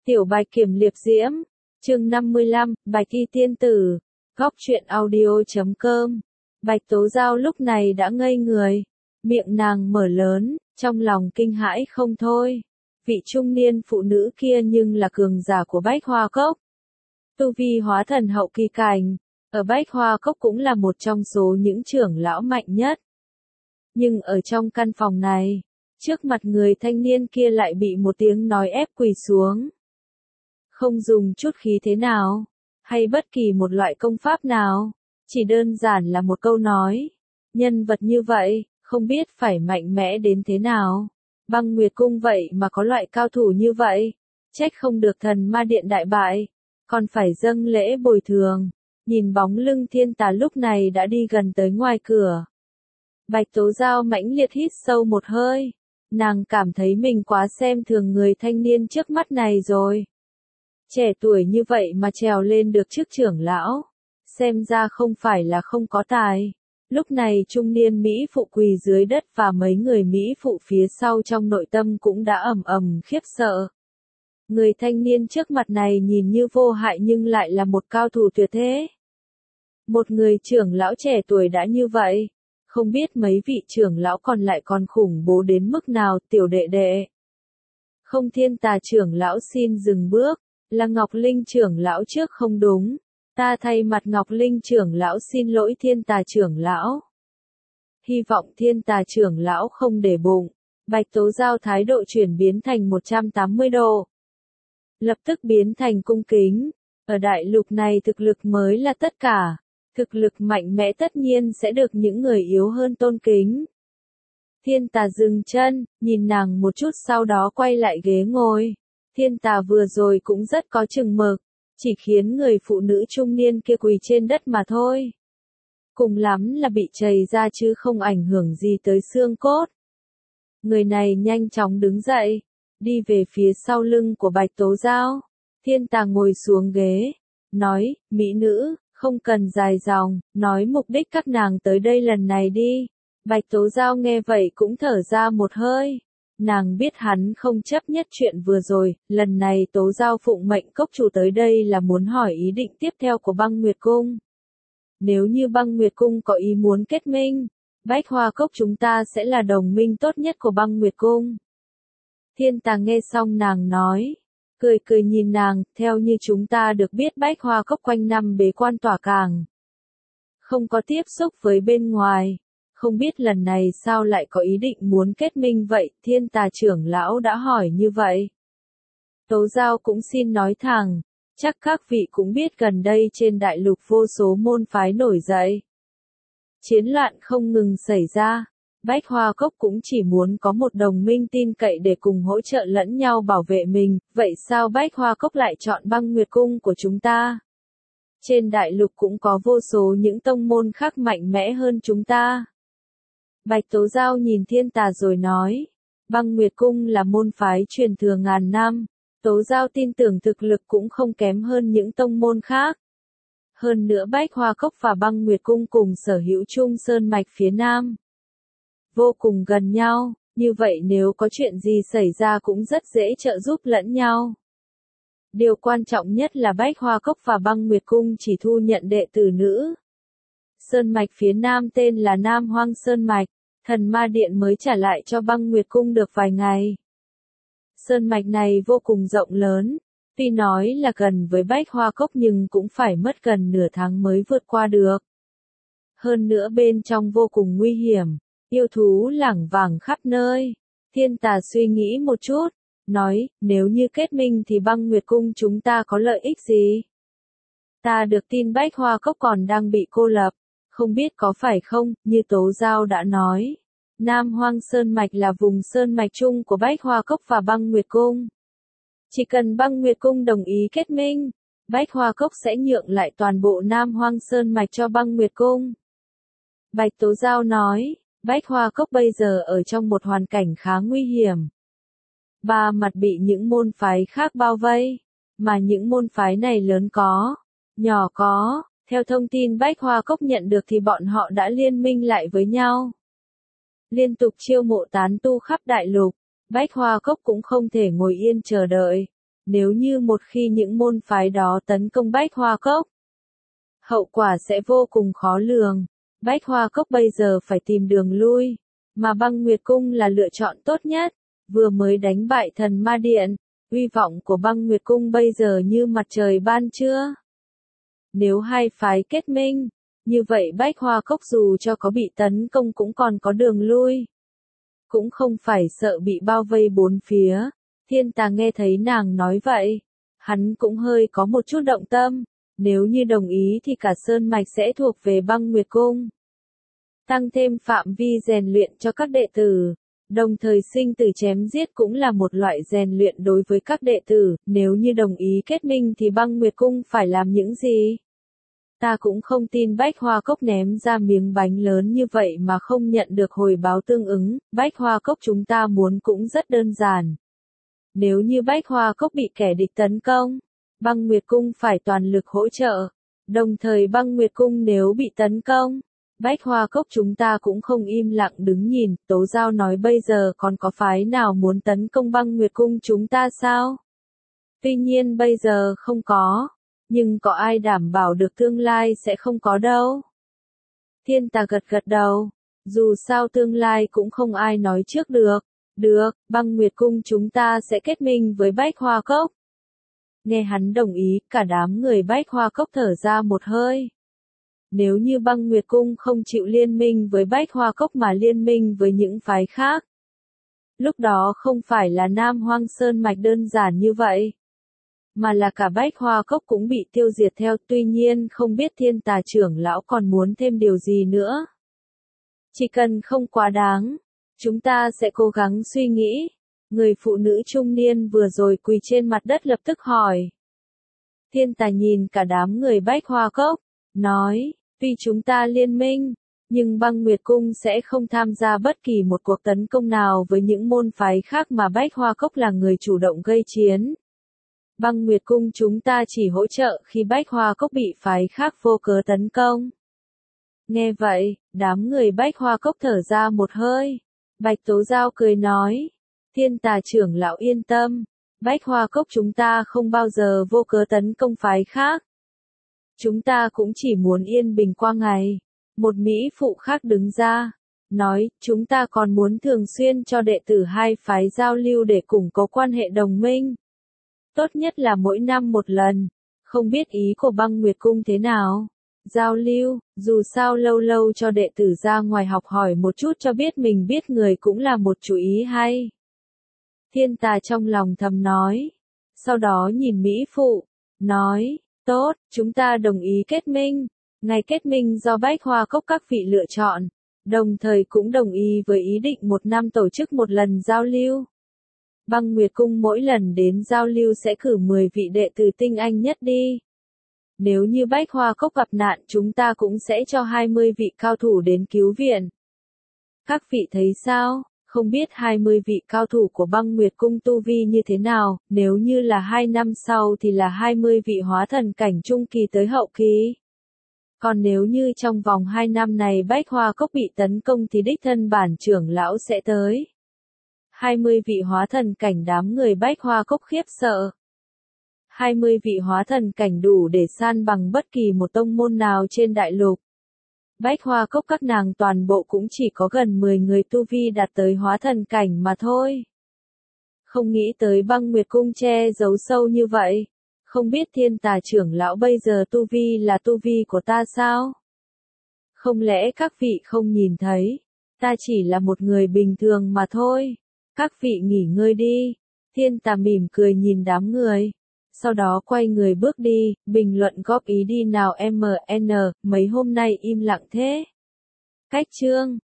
Tiểu Bạch Kiểm Liệp Diễm, chương 55, Bạch Y Tiên Tử, góc truyện audio.com. Bạch Tố Giao lúc này đã ngây người, miệng nàng mở lớn, trong lòng kinh hãi không thôi. Vị trung niên phụ nữ kia nhưng là cường giả của Bách Hoa Cốc. Tu vi hóa thần hậu kỳ cảnh, ở Bách Hoa Cốc cũng là một trong số những trưởng lão mạnh nhất. Nhưng ở trong căn phòng này, trước mặt người thanh niên kia lại bị một tiếng nói ép quỳ xuống. Không dùng chút khí thế nào, hay bất kỳ một loại công pháp nào, chỉ đơn giản là một câu nói. Nhân vật như vậy, không biết phải mạnh mẽ đến thế nào. Băng Nguyệt Cung vậy mà có loại cao thủ như vậy, trách không được Thần Ma Điện đại bại, còn phải dâng lễ bồi thường. Nhìn bóng lưng Thiên Tà lúc này đã đi gần tới ngoài cửa. Bạch Tố Giao mãnh liệt hít sâu một hơi, nàng cảm thấy mình quá xem thường người thanh niên trước mắt này rồi. Trẻ tuổi như vậy mà trèo lên được chức trưởng lão, xem ra không phải là không có tài. Lúc này trung niên Mỹ phụ quỳ dưới đất và mấy người Mỹ phụ phía sau trong nội tâm cũng đã ầm ầm khiếp sợ. Người thanh niên trước mặt này nhìn như vô hại nhưng lại là một cao thủ tuyệt thế. Một người trưởng lão trẻ tuổi đã như vậy, không biết mấy vị trưởng lão còn lại còn khủng bố đến mức nào. Tiểu đệ đệ. Không, Thiên Tà trưởng lão xin dừng bước, là Ngọc Linh trưởng lão trước không đúng. Ta thay mặt Ngọc Linh trưởng lão xin lỗi Thiên Tà trưởng lão. Hy vọng Thiên Tà trưởng lão không để bụng. Bạch Tố Giao thái độ chuyển biến thành 180 độ. Lập tức biến thành cung kính. Ở đại lục này thực lực mới là tất cả. Thực lực mạnh mẽ tất nhiên sẽ được những người yếu hơn tôn kính. Thiên Tà dừng chân, nhìn nàng một chút sau đó quay lại ghế ngồi. Thiên Tà vừa rồi cũng rất có chừng mực, chỉ khiến người phụ nữ trung niên kia quỳ trên đất mà thôi. Cùng lắm là bị trầy ra chứ không ảnh hưởng gì tới xương cốt. Người này nhanh chóng đứng dậy, đi về phía sau lưng của Bạch Tố Giao. Thiên Tà ngồi xuống ghế, nói, mỹ nữ, không cần dài dòng, nói mục đích các nàng tới đây lần này đi. Bạch Tố Giao nghe vậy cũng thở ra một hơi. Nàng biết hắn không chấp nhất chuyện vừa rồi, lần này Tố Giao phụng mệnh cốc chủ tới đây là muốn hỏi ý định tiếp theo của Băng Nguyệt Cung. Nếu như Băng Nguyệt Cung có ý muốn kết minh, Bách Hoa Cốc chúng ta sẽ là đồng minh tốt nhất của Băng Nguyệt Cung. Thiên Tà nghe xong nàng nói, cười cười nhìn nàng, theo như chúng ta được biết Bách Hoa Cốc quanh năm bế quan tỏa cảng, không có tiếp xúc với bên ngoài. Không biết lần này sao lại có ý định muốn kết minh vậy, Thiên Tà trưởng lão đã hỏi như vậy. Tố Giao cũng xin nói thẳng, chắc các vị cũng biết gần đây trên đại lục vô số môn phái nổi dậy. Chiến loạn không ngừng xảy ra, Bách Hoa Cốc cũng chỉ muốn có một đồng minh tin cậy để cùng hỗ trợ lẫn nhau bảo vệ mình, vậy sao Bách Hoa Cốc lại chọn Băng Nguyệt Cung của chúng ta? Trên đại lục cũng có vô số những tông môn khác mạnh mẽ hơn chúng ta. Bạch Tố Giao nhìn Thiên Tà rồi nói, Băng Nguyệt Cung là môn phái truyền thừa ngàn năm, Tố Giao tin tưởng thực lực cũng không kém hơn những tông môn khác. Hơn nữa Bách Hoa Cốc và Băng Nguyệt Cung cùng sở hữu chung sơn mạch phía nam. Vô cùng gần nhau, như vậy nếu có chuyện gì xảy ra cũng rất dễ trợ giúp lẫn nhau. Điều quan trọng nhất là Bách Hoa Cốc và Băng Nguyệt Cung chỉ thu nhận đệ tử nữ. Sơn mạch phía nam tên là Nam Hoang Sơn Mạch, Thần Ma Điện mới trả lại cho Băng Nguyệt Cung được vài ngày. Sơn mạch này vô cùng rộng lớn, tuy nói là gần với Bách Hoa Cốc nhưng cũng phải mất gần nửa tháng mới vượt qua được. Hơn nữa bên trong vô cùng nguy hiểm, yêu thú lảng vảng khắp nơi. Thiên Tà suy nghĩ một chút, nói, nếu như kết minh thì Băng Nguyệt Cung chúng ta có lợi ích gì? Ta được tin Bách Hoa Cốc còn đang bị cô lập. Không biết có phải không, như Tố Giao đã nói, Nam Hoang Sơn Mạch là vùng sơn mạch chung của Bách Hoa Cốc và Băng Nguyệt Cung. Chỉ cần Băng Nguyệt Cung đồng ý kết minh, Bách Hoa Cốc sẽ nhượng lại toàn bộ Nam Hoang Sơn Mạch cho Băng Nguyệt Cung. Bạch Tố Giao nói, Bách Hoa Cốc bây giờ ở trong một hoàn cảnh khá nguy hiểm. Ba mặt bị những môn phái khác bao vây, mà những môn phái này lớn có, nhỏ có. Theo thông tin Bách Hoa Cốc nhận được thì bọn họ đã liên minh lại với nhau. Liên tục chiêu mộ tán tu khắp đại lục, Bách Hoa Cốc cũng không thể ngồi yên chờ đợi. Nếu như một khi những môn phái đó tấn công Bách Hoa Cốc, hậu quả sẽ vô cùng khó lường. Bách Hoa Cốc bây giờ phải tìm đường lui, mà Băng Nguyệt Cung là lựa chọn tốt nhất. Vừa mới đánh bại Thần Ma Điện, uy vọng của Băng Nguyệt Cung bây giờ như mặt trời ban trưa. Nếu hai phái kết minh, như vậy Bách Hoa Cốc dù cho có bị tấn công cũng còn có đường lui. Cũng không phải sợ bị bao vây bốn phía. Thiên Tà nghe thấy nàng nói vậy, hắn cũng hơi có một chút động tâm. Nếu như đồng ý thì cả Sơn Mạch sẽ thuộc về Băng Nguyệt Cung. Tăng thêm phạm vi rèn luyện cho các đệ tử. Đồng thời sinh tử chém giết cũng là một loại rèn luyện đối với các đệ tử. Nếu như đồng ý kết minh thì Băng Nguyệt Cung phải làm những gì? Ta cũng không tin Bách Hoa Cốc ném ra miếng bánh lớn như vậy mà không nhận được hồi báo tương ứng. Bách Hoa Cốc chúng ta muốn cũng rất đơn giản. Nếu như Bách Hoa Cốc bị kẻ địch tấn công, Băng Nguyệt Cung phải toàn lực hỗ trợ. Đồng thời Băng Nguyệt Cung nếu bị tấn công, Bách Hoa Cốc chúng ta cũng không im lặng đứng nhìn. Tố Giao nói bây giờ còn có phái nào muốn tấn công Băng Nguyệt Cung chúng ta sao? Tuy nhiên bây giờ không có, nhưng có ai đảm bảo được tương lai sẽ không có đâu. Thiên Tà gật gật đầu, dù sao tương lai cũng không ai nói trước được. Được, Băng Nguyệt Cung chúng ta sẽ kết minh với Bách Hoa Cốc. Nghe hắn đồng ý, cả đám người Bách Hoa Cốc thở ra một hơi. Nếu như Băng Nguyệt Cung không chịu liên minh với Bách Hoa Cốc mà liên minh với những phái khác, lúc đó không phải là Nam Hoang Sơn Mạch đơn giản như vậy, mà là cả Bách Hoa Cốc cũng bị tiêu diệt theo. Tuy nhiên không biết Thiên Tà trưởng lão còn muốn thêm điều gì nữa. Chỉ cần không quá đáng, chúng ta sẽ cố gắng suy nghĩ. Người phụ nữ trung niên vừa rồi quỳ trên mặt đất lập tức hỏi. Thiên Tà nhìn cả đám người Bách Hoa Cốc, nói, tuy chúng ta liên minh, nhưng Băng Nguyệt Cung sẽ không tham gia bất kỳ một cuộc tấn công nào với những môn phái khác mà Bách Hoa Cốc là người chủ động gây chiến. Băng Nguyệt Cung chúng ta chỉ hỗ trợ khi Bách Hoa Cốc bị phái khác vô cớ tấn công. Nghe vậy, đám người Bách Hoa Cốc thở ra một hơi. Bạch Tố Giao cười nói, Thiên Tà trưởng lão yên tâm, Bách Hoa Cốc chúng ta không bao giờ vô cớ tấn công phái khác. Chúng ta cũng chỉ muốn yên bình qua ngày. Một mỹ phụ khác đứng ra, nói, chúng ta còn muốn thường xuyên cho đệ tử hai phái giao lưu để củng cố quan hệ đồng minh. Tốt nhất là mỗi năm một lần. Không biết ý của Băng Nguyệt Cung thế nào? Giao lưu, dù sao lâu lâu cho đệ tử ra ngoài học hỏi một chút cho biết mình biết người cũng là một chủ ý hay. Thiên Tà trong lòng thầm nói. Sau đó nhìn mỹ phụ, nói, tốt, chúng ta đồng ý kết minh. Ngày kết minh do Bách Hoa Cốc các vị lựa chọn, đồng thời cũng đồng ý với ý định một năm tổ chức một lần giao lưu. Băng Nguyệt Cung mỗi lần đến giao lưu sẽ cử 10 vị đệ tử tinh anh nhất đi. Nếu như Bách Hoa Cốc gặp nạn chúng ta cũng sẽ cho 20 vị cao thủ đến cứu viện. Các vị thấy sao? Không biết 20 vị cao thủ của Băng Nguyệt Cung tu vi như thế nào, nếu như là 2 năm sau thì là 20 vị hóa thần cảnh trung kỳ tới hậu kỳ. Còn nếu như trong vòng 2 năm này Bách Hoa Cốc bị tấn công thì đích thân bản trưởng lão sẽ tới. 20 vị hóa thần cảnh đám người Bách Hoa Cốc khiếp sợ. 20 vị hóa thần cảnh đủ để san bằng bất kỳ một tông môn nào trên đại lục. Bách Hoa Cốc các nàng toàn bộ cũng chỉ có gần 10 người tu vi đạt tới hóa thần cảnh mà thôi. Không nghĩ tới Băng Nguyệt Cung che giấu sâu như vậy. Không biết Thiên Tà trưởng lão bây giờ tu vi là tu vi của ta sao? Không lẽ các vị không nhìn thấy? Ta chỉ là một người bình thường mà thôi. Các vị nghỉ ngơi đi. Thiên Tà mỉm cười nhìn đám người. Sau đó quay người bước đi, bình luận góp ý đi nào MN, mấy hôm nay im lặng thế. Cách chương